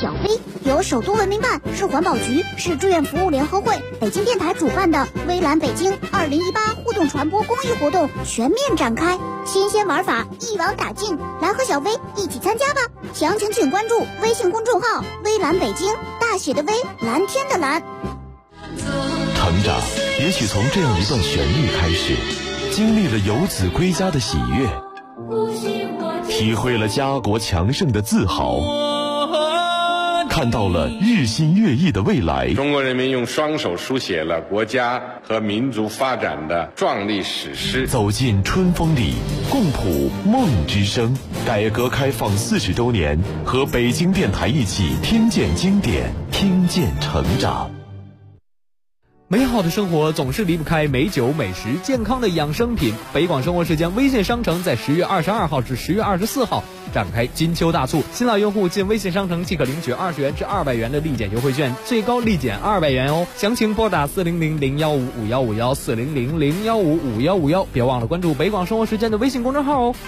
小飞，由首都文明办、市环保局、市志愿服务联合会、北京电台主办的微蓝北京2018互动传播公益活动全面展开，新鲜玩法一网打尽，来和小飞一起参加吧！详情请关注微信公众号微蓝北京，大写的微，蓝天的蓝。 成长也许从这样一段旋律开始，经历了游子归家的喜悦，体会了家国强盛的自豪，看到了日新月异的未来。 中国人民用双手书写了国家和民族发展的壮丽史诗。 走进春风里，共谱梦之声。改革开放40周年，和北京电台一起听见经典，听见成长。 美好的生活总是离不开美酒美食健康的养生品。北广生活时间微信商城在10月22号至10月24号展开金秋大促，新老用户进微信商城即可领取20元至200元的立减优惠券，最高立减200元哦。详情拨打400-015-5151 400-015-5151，别忘了关注北广生活时间的微信公众号哦。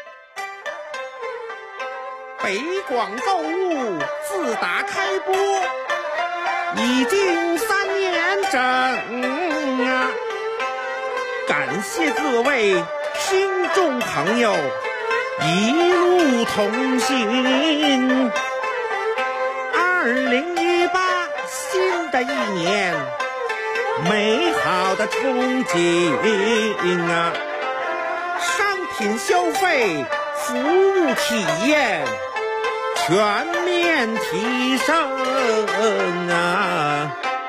北广购物自打开播已经3年整啊！感谢各位听众朋友一路同行。2018新的一年，美好的憧憬啊！商品消费、服务体验全面提升啊！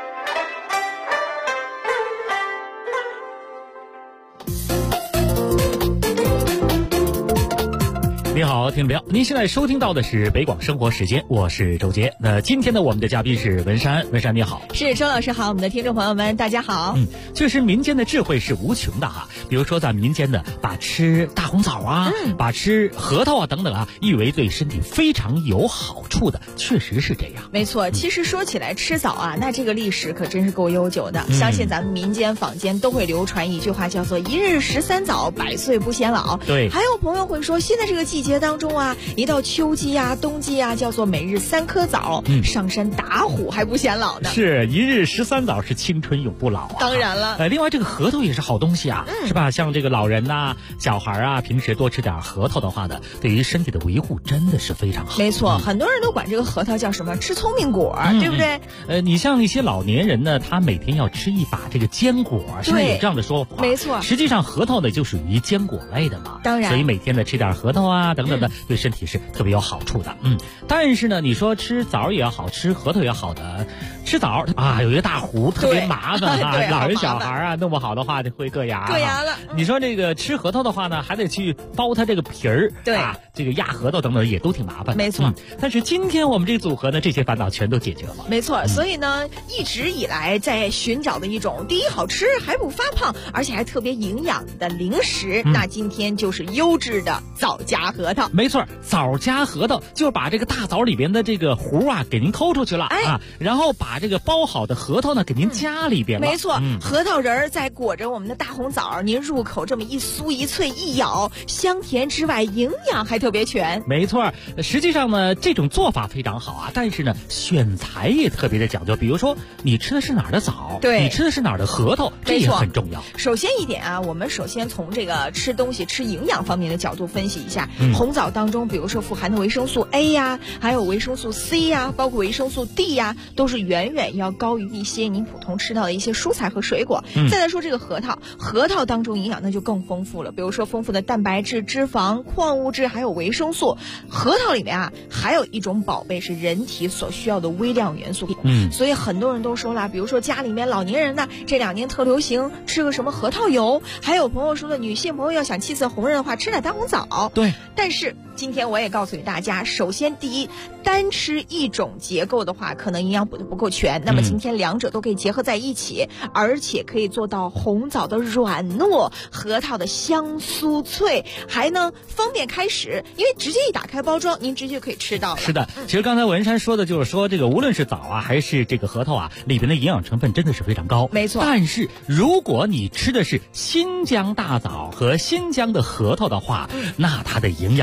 你好，听众朋友，您现在收听到的是北广生活时间，我是周杰。那今天呢，我们的嘉宾是文山，文山你好。 是周老师好，我们的听众朋友们大家好。 确实民间的智慧是无穷的哈。比如说咱民间的把吃大红枣啊，把吃核桃啊等等啊，誉为对身体非常有好处的，确实是这样。 没错，其实说起来吃枣啊，那这个历史可真是够悠久的。相信咱们民间坊间都会流传一句话，叫做一日13枣，百岁不显老。 对， 还有朋友会说，现在这个季节当中啊，一到秋季啊、冬季啊，叫做每日3颗枣，上山打虎还不显老呢。 是一日13枣，是青春永不老啊。 当然了， 另外这个核桃也是好东西啊，是吧？像这个老人呐、小孩啊，平时多吃点核桃的话呢，对于身体的维护真的是非常好。 没错，很多人都管这个核桃叫什么吃聪明果，对不对？ 你像一些老年人呢，他每天要吃一把这个坚果，现在有这样的说法。 没错， 实际上核桃呢就属于坚果类的嘛， 当然， 所以每天呢吃点核桃啊等等的，对身体是特别有好处的。但是呢，你说吃枣也好，吃核桃也好的，吃枣啊有一个大核特别麻烦啊，老人小孩啊弄不好的话就会硌牙。 硌牙了。 你说这个吃核桃的话呢，还得去剥它这个皮儿， 对啊，这个压核桃等等也都挺麻烦的。 没错， 但是今天我们这个组合呢，这些烦恼全都解决了。 没错，所以呢，一直以来在寻找的一种第一好吃还不发胖，而且还特别营养的零食，那今天就是优质的枣夹核桃。 没错，枣夹核桃就是把这个大枣里边的这个核啊给您抠出去了啊，然后把这个剥好的核桃呢给您夹里边了。 没错，核桃仁儿再裹着我们的大红枣，您入口这么一酥一脆一咬，香甜之外营养还特别全。 没错，实际上呢这种做法非常好啊，但是呢选材也特别的讲究，比如说你吃的是哪儿的枣， 对， 你吃的是哪儿的核桃，这也很重要。 首先一点啊，我们首先从这个吃东西吃营养方面的角度分析一下，红枣当中比如说富含的维生素 A 呀，还有维生素 C 呀，包括维生素 D 呀，都是远远要高于一些您普通吃到的一些蔬菜和水果。再来说这个核桃，核桃当中营养那就更丰富了，比如说丰富的蛋白质、脂肪、矿物质还有维生素。核桃里面啊还有一种宝贝是人体所需要的微量元素。所以很多人都说了，比如说家里面老年人呢，这2年特流行吃个什么核桃油，还有朋友说的女性朋友要想气色红润的话，吃点大红枣。 对， 但是今天我也告诉大家，首先第一，单吃一种结构的话，可能营养补的不够全。那么今天2者都可以结合在一起，而且可以做到红枣的软糯，核桃的香酥脆，还能方便开始，因为直接一打开包装，您直接可以吃到了。 是的，其实刚才文山说的就是说，这个无论是枣啊还是这个核桃啊，里边的营养成分真的是非常高。 没错。 但是如果你吃的是新疆大枣和新疆的核桃的话，那它的营养成分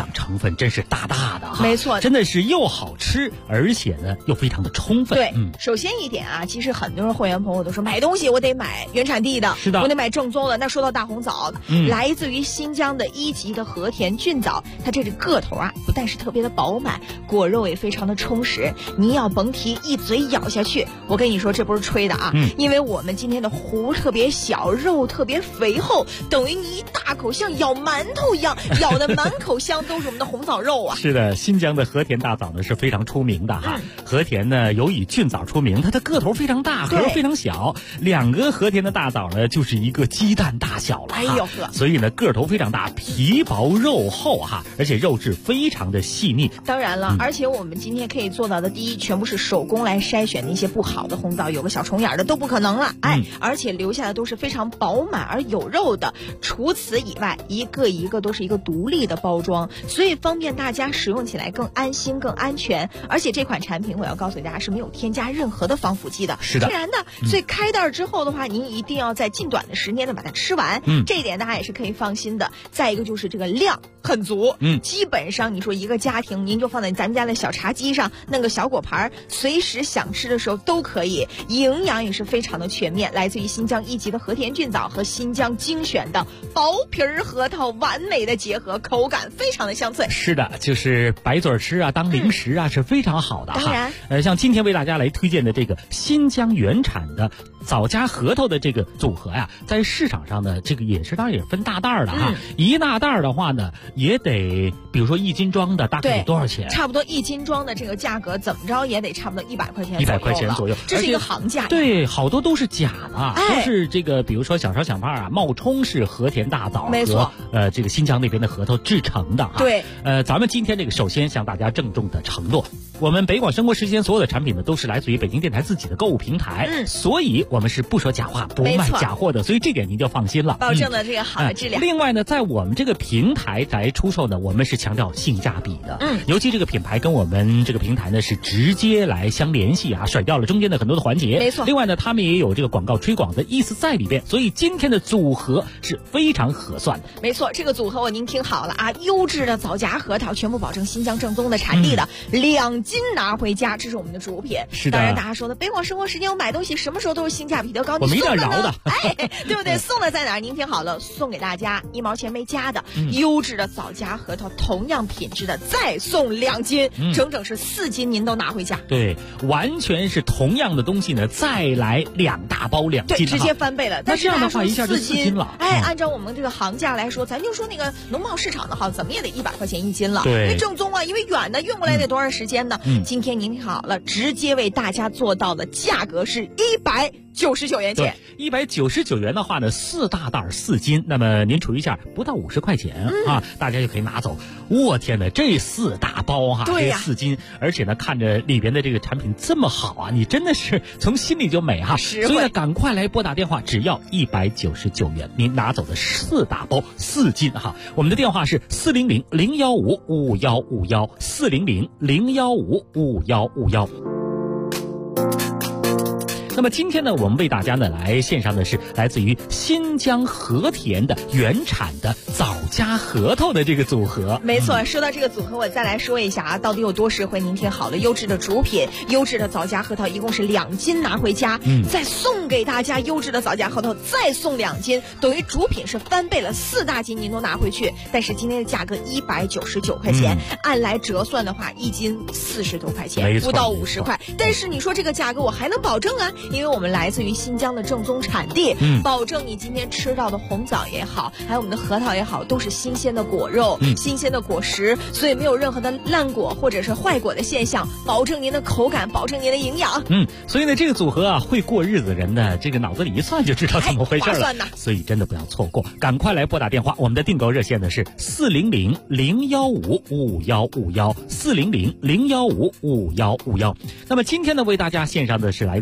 分真是大大的哈。 没错， 真的是又好吃，而且呢又非常的充分。 对，首先一点啊，其实很多人会员朋友都说买东西我得买原产地的， 是的， 我得买正宗的。那说到大红枣，来自于新疆的1级的和田菌枣，它这个个头啊，不但是特别的饱满，果肉也非常的充实，你要甭提，一嘴咬下去，我跟你说这不是吹的啊，因为我们今天的核特别小，肉特别肥厚，等于你一大口像咬馒头一样，咬的满口香都是我们的红枣肉啊。 是的，新疆的和田大枣呢是非常出名的哈。和田呢有以菌枣出名，它的个头非常大，核非常小，2个和田的大枣呢就是一个鸡蛋大小了。哎呦呵，所以呢个头非常大，皮薄肉厚哈，而且肉质非常的细腻。 当然了，而且我们今天可以做到的，第一，全部是手工来筛选那些不好的红枣，有个小虫眼的都不可能了。而且留下的都是非常饱满而有肉的。除此以外，一个一个都是一个独立的包装，所以方便大家使用起来更安心、更安全。而且这款产品我要告诉大家是没有添加任何的防腐剂的， 是的， 天然的。所以开袋之后的话，您一定要在近短的时间内把它吃完。这一点大家也是可以放心的。再一个就是这个量很足，基本上你说一个家庭，您就放在咱们家的小茶几上，弄个小果盘，随时想吃的时候都可以。营养也是非常的全面，来自于新疆1级的和田菌枣和新疆精选的薄皮核桃，完美的结合，口感非常的香脆。 是的，就是白嘴吃啊，当零食啊，是非常好的哈。 当然， 像今天为大家来推荐的这个新疆原产的枣加核桃的这个组合呀，在市场上呢，这个也是当然也分大袋的哈。一大袋的话呢，也得比如说1斤装的大概得多少钱？ 差不多1斤装的这个价格怎么着也得差不多100块钱 ，100块钱左右， 这是一个行价。 对，好多都是假的，都是这个比如说小烧小胖啊，冒充是和田大枣和这个新疆那边的核桃制成的哈。 对， 咱们今天这个首先向大家郑重的承诺，我们北广生活时间所有的产品呢都是来自于北京电台自己的购物平台，所以我们是不说假话、不卖假货的，所以这点您就放心了， 保证了这个好的质量。 另外呢，在我们这个平台来出售呢，我们是强调性价比的，尤其这个品牌跟我们这个平台呢是直接来相联系啊，甩掉了中间的很多的环节。 没错。 另外呢，他们也有这个广告推广的意思在里边，所以今天的组合是非常合算的。 没错，这个组合您听好了啊，优质的枣夹核桃，全部保证新疆正宗的产地的，2斤拿回家，这是我们的主品。 是的。 当然大家说的北广生活时间我买东西什么时候都是性价比的高， 我没点饶的， 对不对？送的在哪儿？您听好了，送给大家1毛钱没加的，优质的枣夹核桃，同样品质的再送2斤，整整是4斤，您都拿回家。 对，完全是同样的东西呢，再来2大包2斤， 对，直接翻倍了。 那这样的话一下就4斤了。 按照我们这个行价来说，咱就说那个农贸市场的好，怎么也得100块钱1斤了。 对， 因为正宗啊，因为远的运过来得多长时间呢？今天您听好了，直接为大家做到的价格是199元钱。 199元的话呢，4大袋4斤，那么您除一下，不到50块钱啊，大家就可以拿走。我天哪，这4大包哈， 对呀， 这4斤，而且呢，看着里边的这个产品这么好啊，你真的是从心里就美哈。所以呢，赶快来拨打电话，只要199元，您拿走的4大包4斤哈。我们的电话是400-015-5151，400-015-5151。那么今天呢，我们为大家呢来献上的是来自于新疆和田的原产的枣加核桃的这个组合。 没错，说到这个组合，我再来说一下啊，到底有多实惠？您听好了，优质的主品，优质的枣加核桃，一共是2斤拿回家，再送给大家优质的枣加核桃，再送2斤，等于主品是翻倍了，4大斤您都拿回去。但是今天的价格199块钱，按来折算的话，1斤40多块钱，不到50块。但是你说这个价格我还能保证啊？因为我们来自于新疆的正宗产地，保证你今天吃到的红枣也好，还有我们的核桃也好，都是新鲜的果肉，新鲜的果实，所以没有任何的烂果或者是坏果的现象，保证您的口感，保证您的营养。 所以呢，这个组合啊，会过日子的人呢，这个脑子里一算就知道怎么回事了。 划算呢， 所以真的不要错过，赶快来拨打电话。我们的订购热线呢是400-015-5151，400-015-5151。那么今天呢，为大家献上的是来自于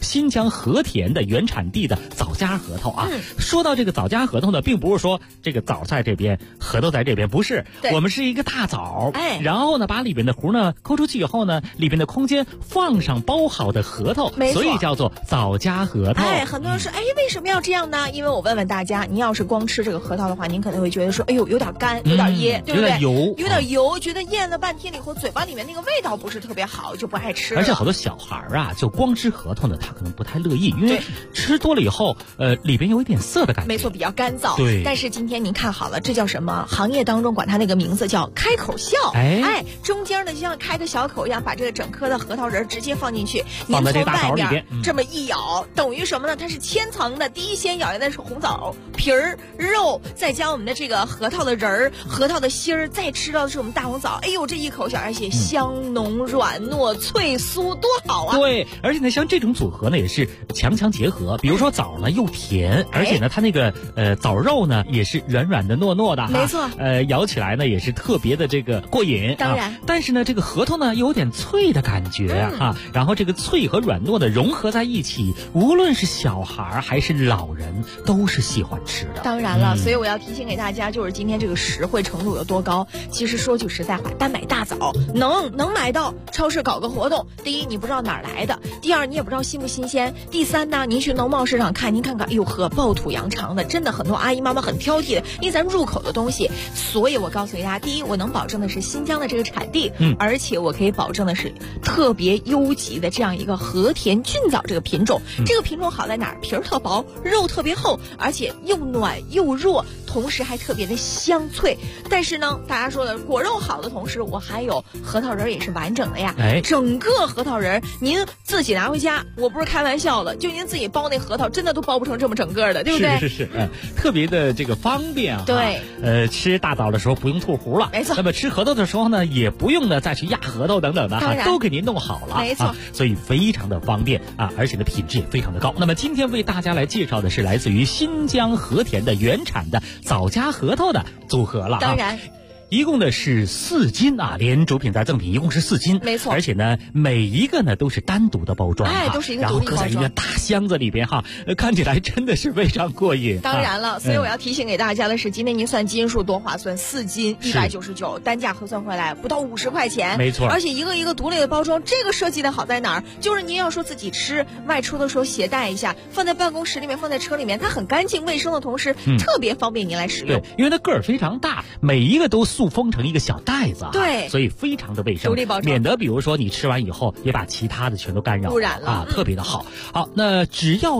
新疆和田的原产地的枣夹核桃啊。说到这个枣夹核桃呢，并不是说这个枣在这边，核桃在这边，不是，我们是一个大枣，然后呢把里边的核呢抠出去以后呢，里边的空间放上包好的核桃，所以叫做枣夹核桃。 很多人说，为什么要这样呢？因为我问问大家，您要是光吃这个核桃的话，您可能会觉得说，哎呦，有点干，有点噎，对不对？有点油，觉得咽了半天了以后，嘴巴里面那个味道不是特别好，就不爱吃了。 而且好多小孩啊，就光吃核桃呢，他可能不太乐意，因为吃多了以后，里边有一点涩的感觉。 没错，比较干燥。 对。 但是今天您看好了，这叫什么？行业当中管它那个名字叫开口笑。中间呢就像开个小口一样，把这个整颗的核桃仁直接放进去， 放在这大枣里边， 这么一咬，等于什么呢？它是千层的。第一先咬下来是红枣皮儿、肉，再加我们的这个核桃的仁儿、核桃的芯儿，再吃到的是我们大红枣。哎呦，这一口小，而且香浓、软糯、脆酥，多好啊！ 对，而且呢，像这种组合呢，也是强强结合。比如说枣呢又甜，而且呢，它那个枣肉呢也是软软的、糯糯的， 没错。 咬起来呢也是特别的这个过瘾。 当然， 但是呢，这个核桃呢有点脆的感觉然后这个脆和软糯的融合在一起，无论是小孩还是老人都是喜欢吃的。 当然了，所以我要提醒给大家，就是今天这个实惠程度有多高。其实说句实在话，单买大枣能买到，超市搞个活动。第一，你不知道哪儿来的；第二，你也不知道新不新鲜；第三呢，您去农贸市场看，您看看，哎呦呵，暴土扬长的，真的很多阿姨妈妈很挑剔的，因为咱入口的东西。所以我告诉大家，第一，我能保证的是新疆的这个产地，而且我可以保证的是特别优级的这样一个和田菌枣这个品种。这个品种好在哪儿？皮儿特薄，肉特别厚，而且又暖又弱，同时还特别的香脆。但是呢，大家说的果肉好的同时，我还有核桃仁也是完整的呀。整个核桃仁您自己拿回家，我不是开玩笑的，就您自己包那核桃，真的都包不成这么整个的，对不对？ 是，特别的这个方便啊。 对， 吃大枣的时候不用吐核了， 没错。 那么吃核桃的时候呢，也不用呢再去压核桃等等的都给您弄好了， 没错。 所以非常的方便而且呢品质也非常的高。那么今天为大家来介绍的是来自于新疆和田的原产的枣夹核桃的组合了。 当然。 一共呢是4斤连主品带赠品一共是4斤， 没错。 而且呢每一个呢都是单独的包装都是一个独立包装， 然后搁在一个大箱子里边看起来真的是非常过瘾。 当然了，所以我要提醒给大家的是，今天您算斤数多划算，4斤199，单价核算回来不到50块钱， 没错。 而且一个一个独立的包装，这个设计的好在哪儿？就是您要说自己吃，外出的时候携带一下，放在办公室里面，放在车里面，它很干净卫生的同时，特别方便您来使用。 对，因为它个儿非常大，每一个都塑封成一个小袋子， 对， 所以非常的卫生， 独立包装， 免得比如说你吃完以后也把其他的全都干扰污染了特别的好。好，那只要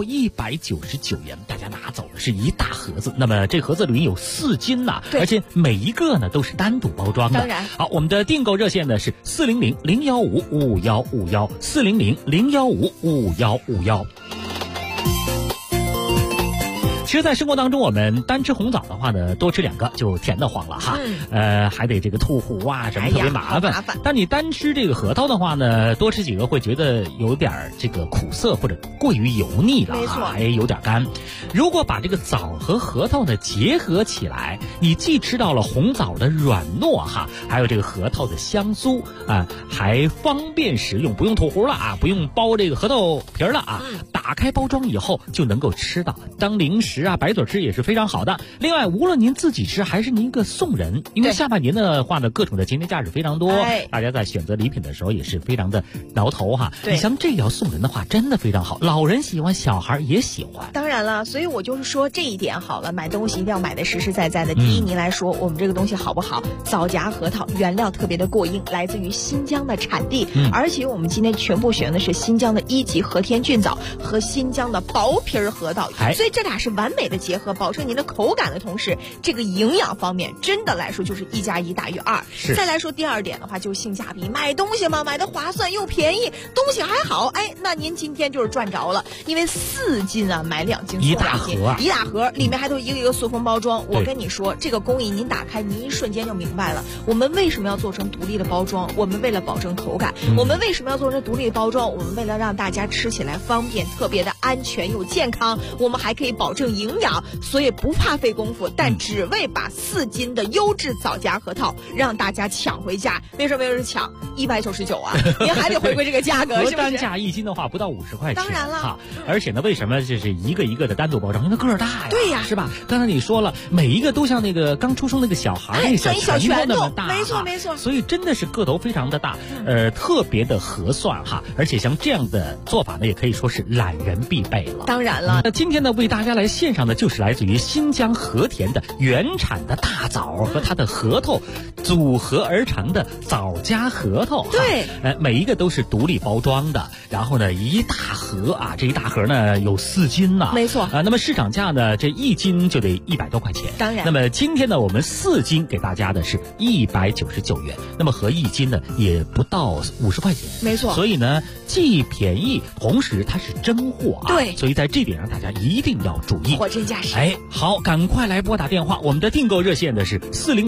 199元，大家拿走的是一大盒子。那么这盒子里面有4斤而且每一个呢都是单独包装的。 当然， 好，我们的订购热线呢是400-015-5151，400-015-5151。其实，在生活当中，我们单吃红枣的话呢，多吃2个就甜得慌了还得这个吐核什么特别麻烦。但你单吃这个核桃的话呢，多吃几个会觉得有点这个苦涩或者过于油腻了还有点干。如果把这个枣和核桃呢结合起来，你既吃到了红枣的软糯还有这个核桃的香酥还方便食用，不用吐核了不用包这个核桃皮了打开包装以后就能够吃到，当零食白嘴吃也是非常好的。另外，无论您自己吃还是您一个送人，因为下半年的话呢，各种的节假日非常多，大家在选择礼品的时候也是非常的挠头你像这要送人的话，真的非常好，老人喜欢，小孩也喜欢。 当然了，所以我就是说这一点好了，买东西一定要买的实实在在的。第一，您来说我们这个东西好不好？枣夹核桃原料特别的过硬，来自于新疆的产地，而且我们今天全部选的是新疆的1级和田菌枣和新疆的薄皮核桃，所以这俩是完美的结合，保证您的口感的同时，这个营养方面真的来说就是1+1大于2。再来说第二点的话，就是性价比，买东西嘛，买的划算又便宜，东西还好，那您今天就是赚着了，因为4斤买2斤送2斤，一大盒，里面还都一个一个塑封包装。我跟你说，这个工艺您打开，您一瞬间就明白了，我们为什么要做成独立的包装？我们为了保证口感，我们为什么要做成独立的包装？我们为了让大家吃起来方便， 特别的安全又健康，我们还可以保证营养，所以不怕费功夫，但只为把4斤的优质枣夹核桃让大家抢回家。为什么没有人抢？199啊，您还得回归这个价格，是不是？ 单价1斤的话不到50块钱， 当然了而且呢，为什么这是一个一个的单独包装？因为个儿大呀， 对呀， 是吧？刚才你说了，每一个都像那个刚出生那个小孩，那小拳头那么大， 没错没错。 所以真的是个头非常的大，特别的合算哈。而且像这样的做法呢，也可以说是懒人必备了。 当然了， 那今天呢，为大家来献上的就是来自于新疆和田的原产的大枣和它的核桃组合而成的枣夹核桃。 对， 每一个都是独立包装的，然后呢，一大盒啊，这一大盒呢有4斤呐， 没错那么市场价呢，这1斤就得100多块钱。 当然， 那么今天呢，我们4斤给大家的是199元，那么合1斤呢也不到50块钱， 没错。 所以呢，既便宜，同时它是真货啊。 对， 所以在这点上大家一定要注意， 货真价实。 好，赶快来拨打电话，我们的订购热线的是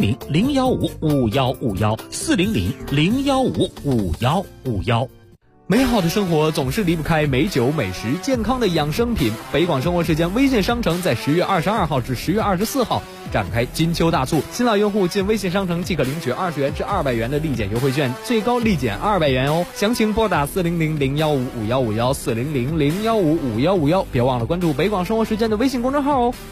400-015-5151，400-015-5151。 美好的生活总是离不开美酒美食健康的养生品。北广生活时间微信商城在10月22号至10月24号展开金秋大促，新老用户进微信商城即可领取20元至200元的立减优惠券，最高立减200元哦。详情拨打400-015-5151，400-015-5151，别忘了关注北广生活时间的微信公众号哦。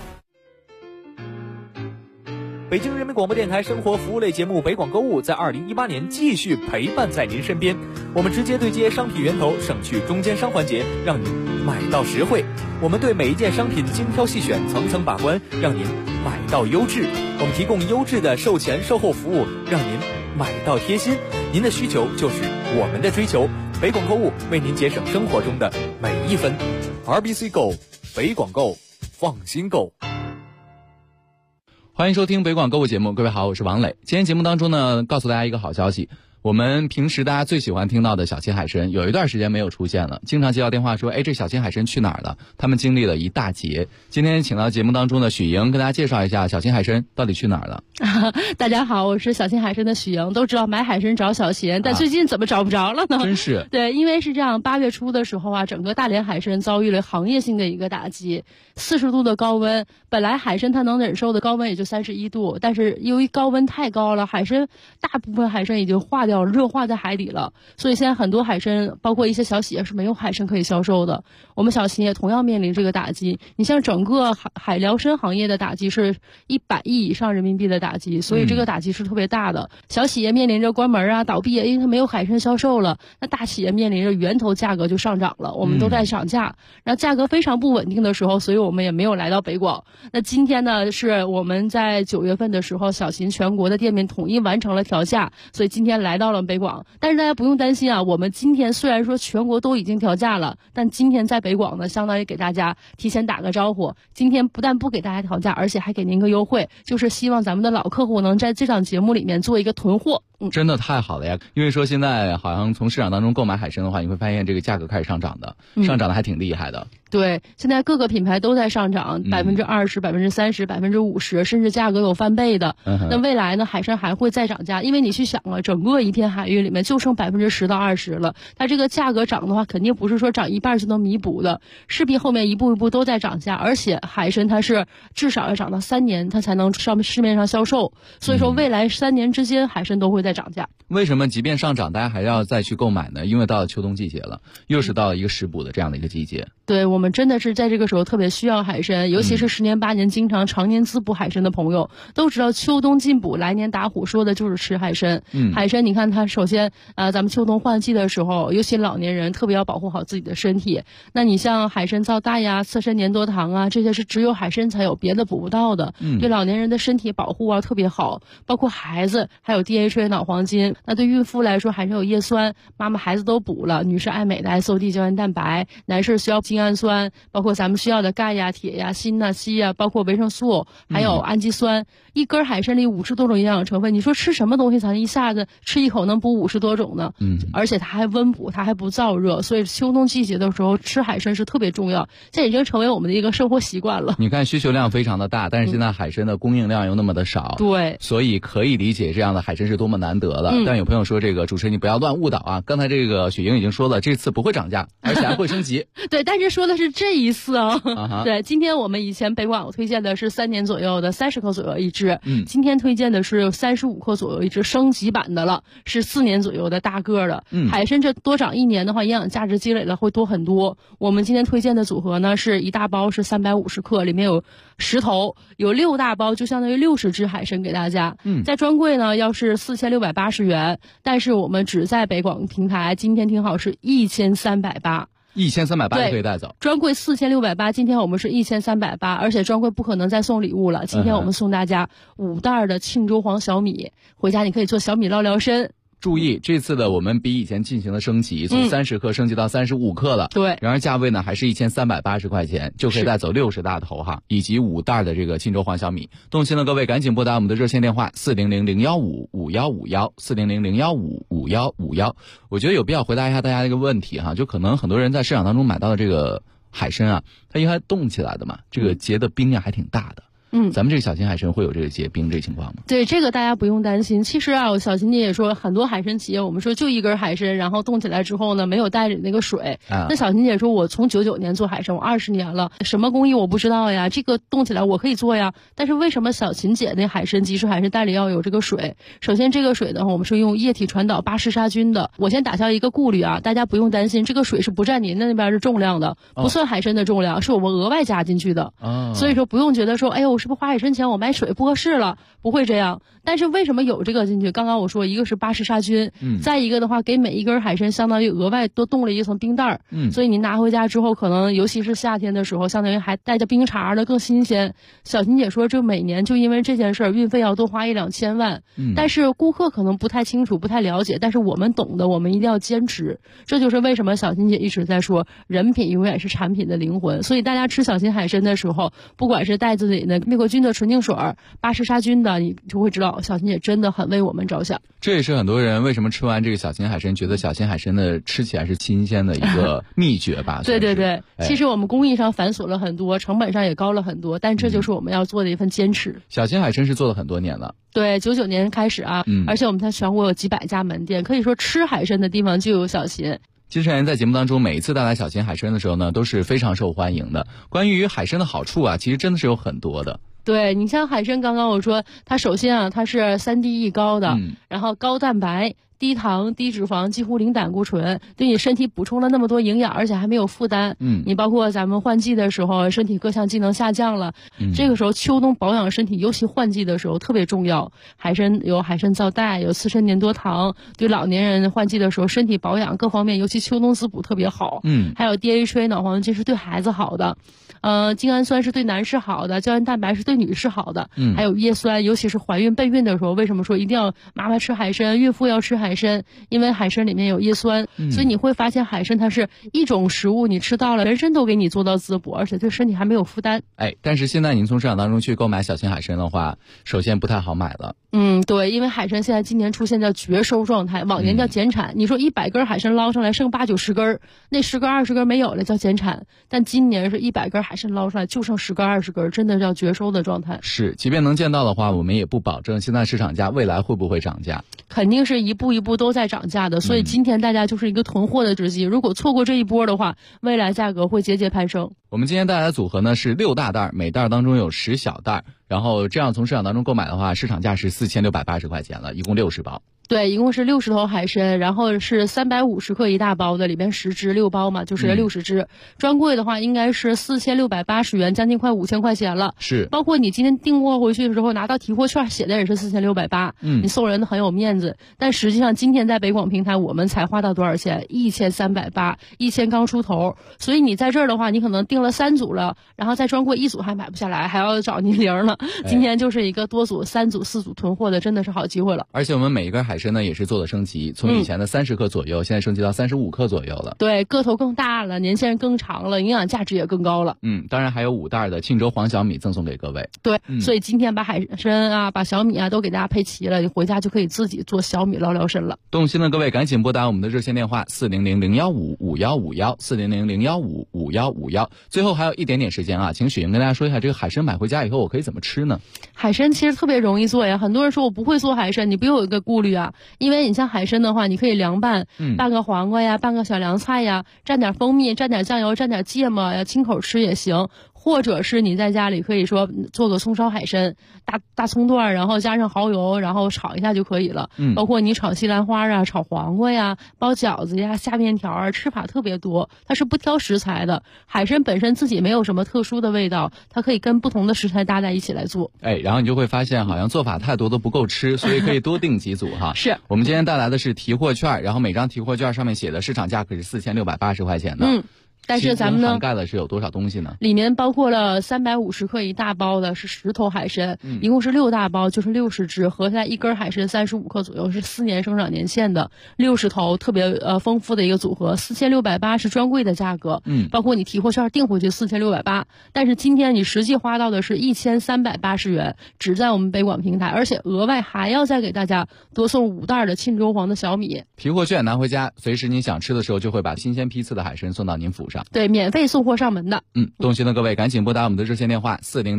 北京人民广播电台生活服务类节目北广购物在2018年继续陪伴在您身边，我们直接对接商品源头，省去中间商环节，让您买到实惠。我们对每一件商品精挑细选，层层把关，让您买到优质。我们提供优质的售前售后服务，让您买到贴心。您的需求就是我们的追求，北广购物为您节省生活中的每一分。RBC Go， 北广购，放心购。 欢迎收听北广购物节目，各位好，我是王磊。今天节目当中呢，告诉大家一个好消息，我们平时大家最喜欢听到的小青海参有一段时间没有出现了，经常接到电话说，这小青海参去哪儿了？他们经历了一大劫。今天请到节目当中的许莹跟大家介绍一下小青海参到底去哪儿了。 大家好，我是小青海参的许莹。都知道买海参找小贤，但最近怎么找不着了呢？ 真是。 对，因为是这样，8月初的时候啊，整个大连海参遭遇了行业性的一个打击，40度的高温，本来海参它能忍受的高温也就31度，但是由于高温太高了，大部分海参已经化掉了，热化在海底了，所以现在很多海参，包括一些小企业是没有海参可以销售的。我们小企业同样面临这个打击。你像整个海辽参行业的打击是100亿以上人民币的打击，所以这个打击是特别大的。小企业面临着关门啊、倒闭啊，因为它没有海参销售了。那大企业面临着源头价格就上涨了，我们都在涨价，然后价格非常不稳定的时候，所以我们也没有来到北广。那今天呢，是我们在9月份的时候，小秦全国的店面统一完成了调价，所以今天来到了北广。但是大家不用担心啊，我们今天虽然说全国都已经调价了，但今天在北广呢，相当于给大家提前打个招呼。今天不但不给大家调价，而且还给您个优惠，就是希望咱们的老客户能在这档节目里面做一个囤货。 真的太好了呀！因为说现在好像从市场当中购买海参的话，你会发现这个价格开始上涨的，上涨的还挺厉害的。 对，现在各个品牌都在上涨，20%、30%、50%，甚至价格有翻倍的。那未来呢，海参还会再涨价，因为你去想了，整个一片海域里面就剩10%到20%了，它这个价格涨的话，肯定不是说涨1半就能弥补的，势必后面一步一步都在涨价。而且海参它是至少要涨到3年，它才能上市面上销售，所以说未来3年之间海参都会再涨价。 为什么即便上涨，大家还要再去购买呢？因为到了秋冬季节了，又是到了一个食补的这样的一个季节。 对，我们真的是在这个时候特别需要海参，尤其是10年8年经常常年滋补海参的朋友，都知道秋冬进补，来年打虎，说的就是吃海参。海参你看它首先咱们秋冬换季的时候，尤其老年人特别要保护好自己的身体。那你像海参皂苷呀、刺参粘多糖啊，这些是只有海参才有，别的补不到的。对老年人的身体保护啊特别好，包括孩子还有 DHA 脑黄金。那对孕妇来说，海参有叶酸，妈妈孩子都补了。女士爱美的 SOD 胶原蛋白，男士需要精氨酸，包括咱们需要的钙呀、铁呀、锌呐、硒呀，包括维生素，还有氨基酸。一根海参里50多种营养成分，你说吃什么东西才能一下子吃一口能补50多种呢？而且它还温补，它还不燥热，所以秋冬季节的时候吃海参是特别重要，这已经成为我们的一个生活习惯了。 你看需求量非常的大，但是现在海参的供应量又那么的少， 对， 所以可以理解这样的海参是多么难得的。但有朋友说，这个主持人你不要乱误导啊！刚才这个雪莹已经说了，这次不会涨价，而且还会升级。 对，但是说的是这一次啊。对，今天我们以前北广推荐的是3年左右的30克左右一只，今天推荐的是35克左右一只，升级版的了，是4年左右的大个的。海参这多长1年的话，营养价值积累了会多很多。我们今天推荐的组合呢，是一大包是350克，里面有10头，有6大包，就相当于60只海参给大家。在专柜呢要是4680元，但是我们只在北广平台，今天听好是1380。 1380可以带走， 专柜4680，今天我们是1380，而且专柜不可能再送礼物了。今天我们送大家5袋的庆州黄小米，回家你可以做小米捞参。 注意，这次的我们比以前进行了升级，从30克升级到35克了。 对， 然而价位呢还是1380块钱，就可以带走60大头哈，以及5袋的这个庆州黄小米。动心的各位赶紧拨打我们的热线电话400-015-5151，400-015-5151。我觉得有必要回答一下大家一个问题哈，就可能很多人在市场当中买到的这个海参啊，它应该冻起来的嘛，这个结的冰呀还挺大的。咱们这个小型海参会有这个结冰这个情况吗？ 对，这个大家不用担心。其实啊，小琴姐也说，很多海参企业，我们说就一根海参，然后冻起来之后呢，没有带着那个水。那小琴姐说，我从99年做海参，我20年了，什么工艺我不知道呀，这个冻起来我可以做呀。但是为什么小琴姐那海参即食海参袋里要有这个水？首先这个水呢，我们是用液体传导巴氏杀菌的。我先打消一个顾虑啊，大家不用担心，这个水是不占您那边的重量的，不算海参的重量，是我们额外加进去的。所以说不用觉得说，哎呦，我是不是花海参钱我买水不合适了，不会这样。但是为什么有这个进去？刚刚我说，一个是巴氏杀菌，再一个的话，给每一根海参相当于额外多冻了一层冰袋所以你拿回家之后，可能尤其是夏天的时候，相当于还带着冰碴的更新鲜。小琴姐说，这每年就因为这件事儿，运费要多花1-2千万。但是顾客可能不太清楚，不太了解，但是我们懂的，我们一定要坚持。这就是为什么小琴姐一直在说，人品永远是产品的灵魂。所以大家吃小琴海参的时候，不管是袋子里的灭活菌的纯净水、巴氏杀菌的，你就会知道小琴姐真的很为我们着想。 这也是很多人为什么吃完这个小琴海参觉得小琴海参的吃起来是新鲜的一个秘诀吧。 对对对，其实我们工艺上繁琐了很多，成本上也高了很多，但这就是我们要做的一份坚持。 小琴海参是做了很多年了， 对，99年开始啊，而且我们在全国有几百家门店，可以说吃海参的地方就有小琴。 金山在节目当中每一次带来小琴海参的时候呢，都是非常受欢迎的。关于海参的好处啊，其实真的是有很多的。 对，你像海参，刚刚我说它首先啊，它是3D 高的，然后高蛋白、低糖、低脂肪，几乎零胆固醇，对你身体补充了那么多营养，而且还没有负担。你包括咱们换季的时候，身体各项机能下降了，这个时候秋冬保养身体，尤其换季的时候特别重要。海参有海参皂苷，有刺参粘多糖，对老年人换季的时候身体保养各方面，尤其秋冬滋补特别好。还有 DHA 脑黄金是对孩子好的。精氨酸是对男士好的，胶原蛋白是对女士好的，还有叶酸，尤其是怀孕备孕的时候，为什么说一定要妈妈吃海参，孕妇要吃海参？因为海参里面有叶酸，所以你会发现海参它是一种食物，你吃到了，全身都给你做到滋补，而且对身体还没有负担。 但是现在您从市场当中去购买小琴海参的话，首先不太好买了。 对，因为海参现在今年出现叫绝收状态，往年叫减产。你说100根海参捞上来剩80-90根，那10根20根没有了叫减产，但今年是100根海参捞出来就剩10根20根，真的叫绝收的状态。 是，即便能见到的话，我们也不保证现在市场价未来会不会涨价， 肯定是一步一步都在涨价的。所以今天大家就是一个囤货的时机，如果错过这一波的话，未来价格会节节攀升。 我们今天带来的组合呢是6大袋，每袋当中有10小袋，然后这样从市场当中购买的话，市场价是4680块钱了，一共60包。 对，一共是60头海参，然后是350克一大包的，里边10只6包嘛，就是60只。专柜的话应该是4680元，将近快5000块钱了。 是， 包括你今天订货回去的时候拿到提货券，写的也是4680，你送人的很有面子。但实际上今天在北广平台我们才花到多少钱？1380， 1000刚出头。所以你在这儿的话，你可能订了3组了，然后在专柜1组还买不下来，还要找您零了。今天就是一个多组、3组、4组囤货的，真的是好机会了。 而且我们每一根海参呢也是做了升级，从以前的30克左右，现在升级到35克左右了。 对，个头更大了，年限更长了，营养价值也更高了。 当然还有5袋的庆州黄小米赠送给各位。 对，所以今天把海参啊、把小米啊都给大家配齐了，你回家就可以自己做小米捞参了。 动心的各位赶紧拨打我们的热线电话400-015-5151，400-015-5151， 最后还有一点点时间啊，请许莹跟大家说一下，这个海参买回家以后我可以怎么吃呢？ 海参其实特别容易做呀，很多人说我不会做海参，你不用有一个顾虑啊，因为你像海参的话，你可以凉拌，拌个黄瓜呀，拌个小凉菜呀，蘸点蜂蜜，蘸点酱油，蘸点芥末呀，清口吃也行。或者是你在家里可以说做个葱烧海参，大葱段，然后加上蚝油，然后炒一下就可以了。包括你炒西兰花啊，炒黄瓜呀，包饺子呀，下面条啊，吃法特别多。它是不挑食材的，海参本身自己没有什么特殊的味道，它可以跟不同的食材搭在一起来做。 然后你就会发现好像做法太多都不够吃，所以可以多订几组哈。 是我们今天带来的是提货券，然后每张提货券上面写的市场价格是4680块钱的。 但是咱们呢， 涵盖的是有多少东西呢？ 里面包括了350克一大包的是10头海参，一共是6大包，就是60只，合下来一根海参35克左右，是4年生长年限的60头，特别丰富的一个组合，4680是专柜的价格。包括你提货券订回去4680，但是今天你实际花到的是1380元，只在我们北广平台，而且额外还要再给大家多送5袋的沁州黄的小米。 提货券拿回家，随时您想吃的时候，就会把新鲜批次的海参送到您府上。 对，免费送货上门的。 动心的各位赶紧拨打我们的热线电话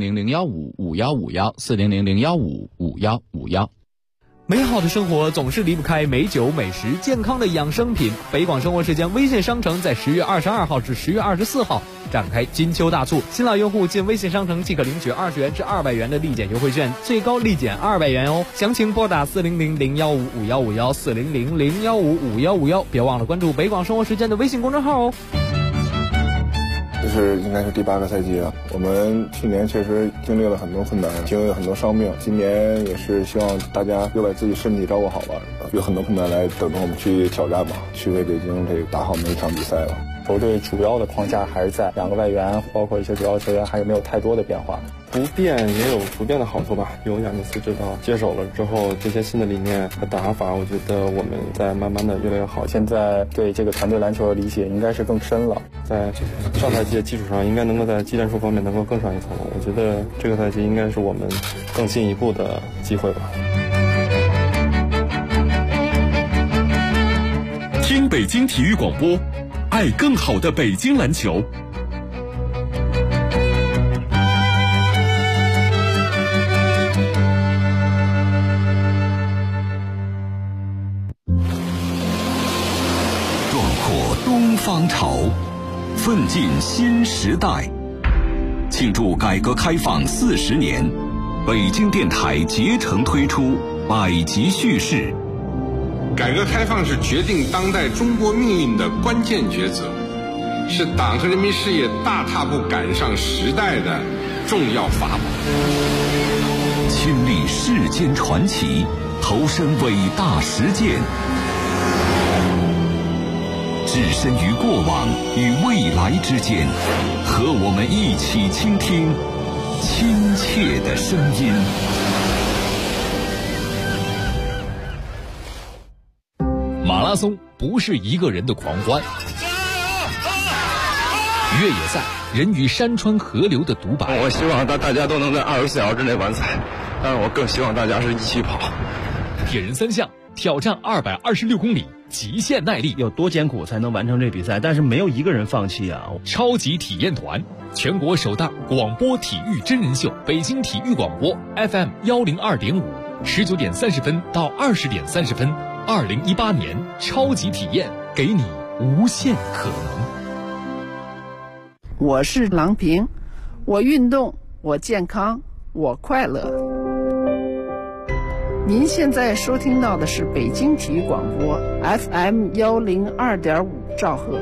400-015-5151，400-015-5151。 美好的生活总是离不开美酒美食健康的养生品。北广生活时间微信商城在10月22号至10月24号展开金秋大促，新老用户进微信商城即可领取20元至200元的立减优惠券，最高立减200元哦。详情拨打400-015-5151，400-015-5151，别忘了关注北广生活时间的微信公众号哦。 这是应该是第8个赛季了，我们去年确实经历了很多困难，经历了很多伤病，今年也是希望大家又把自己身体照顾好吧，有很多困难来等着我们去挑战吧，去为北京这个打好每一场比赛了。 球队主要的框架还是在2个外援，包括一些主要球员还是没有太多的变化。 不变也有不变的好处吧，有亚尼斯指导接手了之后，这些新的理念和打法，我觉得我们在慢慢的越来越好。 现在对这个团队篮球的理解应该是更深了， 在上赛季的基础上，应该能够在技战术方面能够更上一层楼。我觉得这个赛季应该是我们更进一步的机会吧。 听北京体育广播，爱更好的北京篮球。东方潮，奋进新时代。庆祝改革开放40年，北京电台竭诚推出百集叙事。 改革开放是决定当代中国命运的关键抉择，是党和人民事业大踏步赶上时代的重要法宝。 亲历世间传奇，投身伟大实践，置身于过往与未来之间，和我们一起倾听亲切的声音。 马拉松不是一个人的狂欢，越野赛人与山川河流的独白。 我希望大家都能在24小时之内完赛，但是我更希望大家是一起跑。 铁人3项挑战226公里，极限耐力， 有多艰苦才能完成这比赛？但是没有一个人放弃啊！ 超级体验团，全国首档广播体育真人秀，北京体育广播 FM 102.5，19点30分到20点30分，2018年超级体验，给你无限可能。 我是郎平，我运动，我健康，我快乐。您现在收听到的是北京体育广播 FM 102.5兆赫。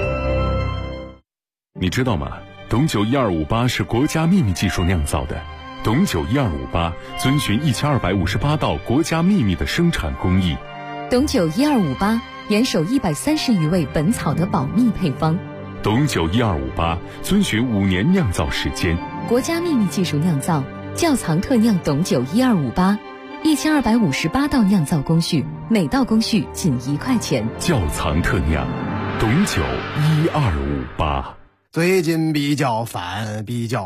你知道吗？董酒12588是国家秘密技术酿造的。董酒12588遵循1258道国家秘密的生产工艺。 董酒1258严守130余味本草的保密配方。 董酒12588遵循5年酿造时间。 国家秘密技术酿造，窖藏特酿董酒12588，1258道酿造工序，每道工序仅1块钱。 窖藏特酿，董酒12588。 最近比较烦，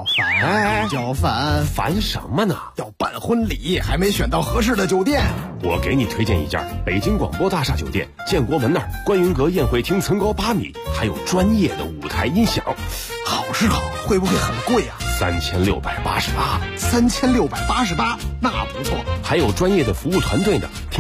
烦什么呢？ 要办婚礼，还没选到合适的酒店。 我给你推荐一家北京广播大厦酒店，建国门那儿观云阁宴会厅层高8米，还有专业的舞台音响，好师考会不会很贵啊 ？3688， 3688，那不错。 还有专业的服务团队呢。